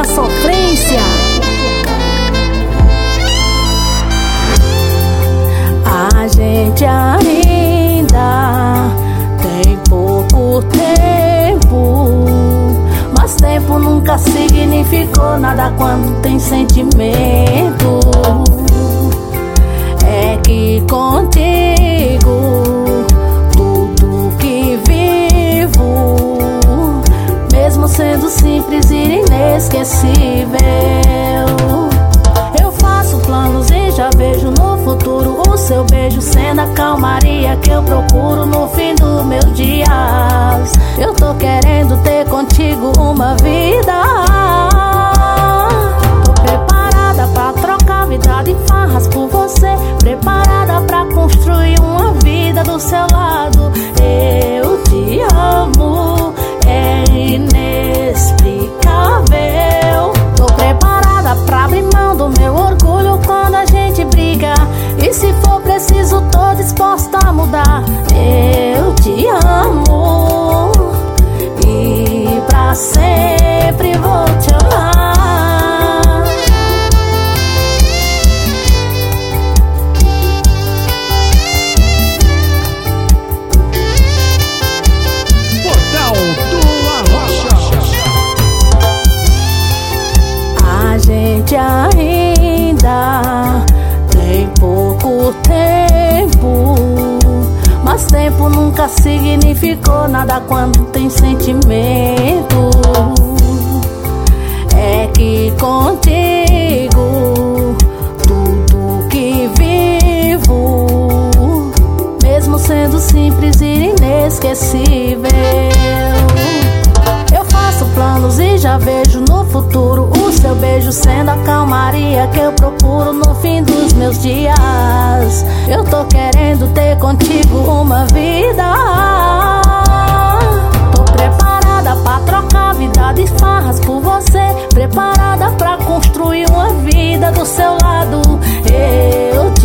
sofrência. A gente ainda tem pouco tempo, mas tempo nunca significou nada quando tem sentimento. É que contigo tudo que vivo, mesmo sendo simples e inesquecível, eu faço planos e já vejo no futuro o seu beijo sendo a calmaria que eu procuro no fim dos meus dias. Eu tô querendo ter contigo uma vida. Tô preparada pra trocar vida de farras por você, preparada pra construir uma vida do seu lado. Eu te amo, é inexplicável. Tô preparada pra abrir mão do meu orgulho quando a gente briga, e se for preciso tô disposta a mudar. Eu te amo e pra sempre vou te amar. Portal do Arrocha. A gente ainda tem pouco tempo, mas tempo nunca significou nada quando tem sentimento. É que contigo tudo que vivo, mesmo sendo simples e inesquecível, eu faço planos e já vejo no futuro o seu beijo sendo a calmaria que eu procuro no fim dos meus dias. Eu tô querendo ter contigo uma vida. Tô preparada pra trocar vida de farras por você, preparada pra construir uma vida do seu lado. Eu